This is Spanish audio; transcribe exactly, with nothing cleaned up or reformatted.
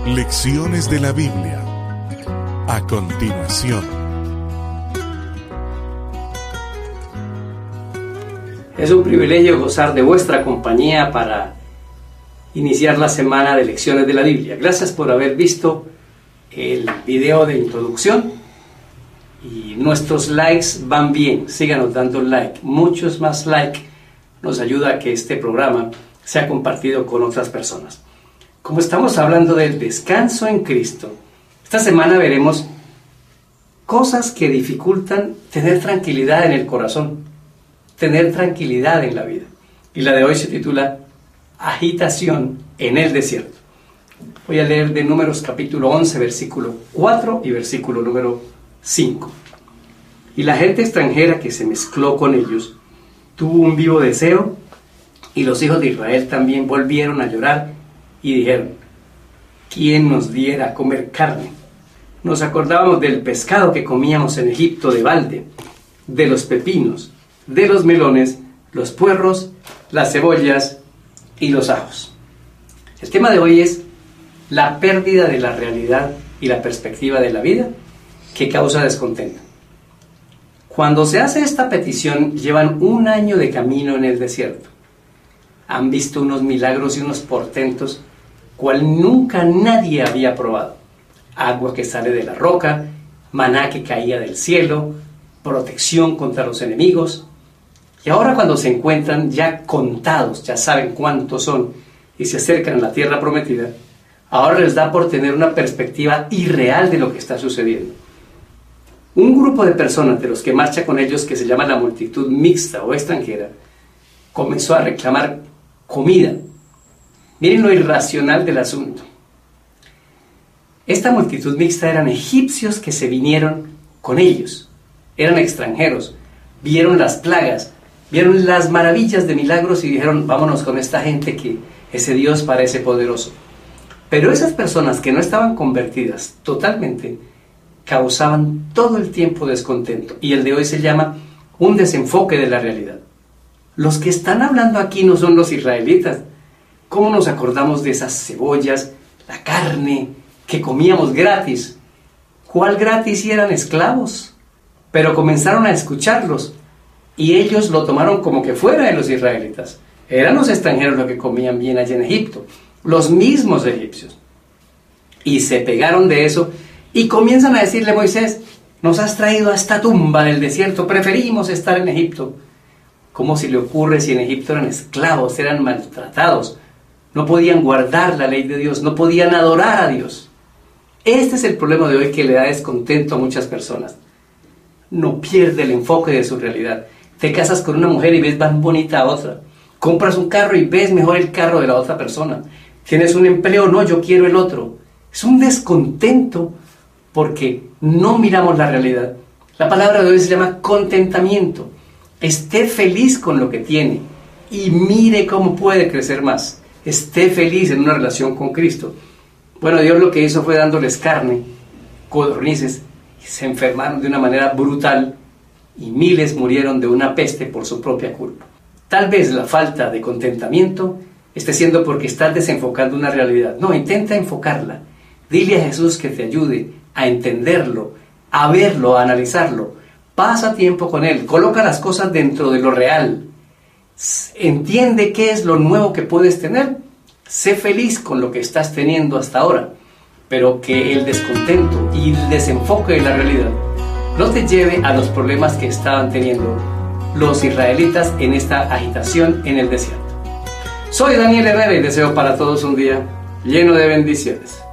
Lecciones de la Biblia. A continuación. Es un privilegio gozar de vuestra compañía para iniciar la semana de Lecciones de la Biblia. Gracias por haber visto el video de introducción y nuestros likes van bien. Síganos dando like. Muchos más like nos ayuda a que este programa sea compartido con otras personas. Como estamos hablando del descanso en Cristo, esta semana veremos cosas que dificultan tener tranquilidad en el corazón, tener tranquilidad en la vida. Y la de hoy se titula Agitación en el desierto. Voy a leer de Números capítulo once, versículo cuatro y versículo número cinco. Y la gente extranjera que se mezcló con ellos tuvo un vivo deseo, y los hijos de Israel también volvieron a llorar y dijeron: ¿quién nos diera a comer carne? Nos acordábamos del pescado que comíamos en Egipto de balde, de los pepinos, de los melones, los puerros, las cebollas y los ajos. El tema de hoy es la pérdida de la realidad y la perspectiva de la vida que causa descontento. Cuando se hace esta petición, llevan un año de camino en el desierto. Han visto unos milagros y unos portentos cual nunca nadie había probado. Agua que sale de la roca, maná que caía del cielo, protección contra los enemigos. Y ahora, cuando se encuentran ya contados, ya saben cuántos son, y se acercan a la tierra prometida, ahora les da por tener una perspectiva irreal de lo que está sucediendo. Un grupo de personas de los que marcha con ellos, que se llama la multitud mixta o extranjera, comenzó a reclamar comida. Miren lo irracional del asunto. Esta multitud mixta eran egipcios que se vinieron con ellos. Eran extranjeros. Vieron las plagas, vieron las maravillas de milagros y dijeron: vámonos con esta gente que ese Dios parece poderoso. Pero esas personas que no estaban convertidas totalmente causaban todo el tiempo descontento. Y el de hoy se llama un desenfoque de la realidad. Los que están hablando aquí no son los israelitas. ¿Cómo nos acordamos de esas cebollas, la carne que comíamos gratis? ¿Cuál gratis si eran esclavos? Pero comenzaron a escucharlos y ellos lo tomaron como que fuera de los israelitas. Eran los extranjeros los que comían bien allá en Egipto, los mismos egipcios. Y se pegaron de eso y comienzan a decirle a Moisés: nos has traído a esta tumba del desierto, preferimos estar en Egipto. ¿Cómo se le ocurre si en Egipto eran esclavos, eran maltratados? No podían guardar la ley de Dios, no podían adorar a Dios. Este es el problema de hoy que le da descontento a muchas personas. No pierde el enfoque de su realidad. Te casas con una mujer y ves más bonita a otra. Compras un carro y ves mejor el carro de la otra persona. Tienes un empleo, no, yo quiero el otro. Es un descontento porque no miramos la realidad. La palabra de hoy se llama contentamiento. Esté feliz con lo que tiene y mire cómo puede crecer más. Esté feliz en una relación con Cristo. Bueno, Dios lo que hizo fue dándoles carne, codornices, y se enfermaron de una manera brutal y miles murieron de una peste por su propia culpa. Tal vez la falta de contentamiento esté siendo porque estás desenfocando una realidad. No, intenta enfocarla. Dile a Jesús que te ayude a entenderlo, a verlo, a analizarlo. Pasa tiempo con Él, coloca las cosas dentro de lo real. Entiende qué es lo nuevo que puedes tener. Sé feliz con lo que estás teniendo hasta ahora, pero que el descontento y el desenfoque de la realidad no te lleve a los problemas que estaban teniendo los israelitas en esta agitación en el desierto. Soy Daniel Herrera y deseo para todos un día lleno de bendiciones.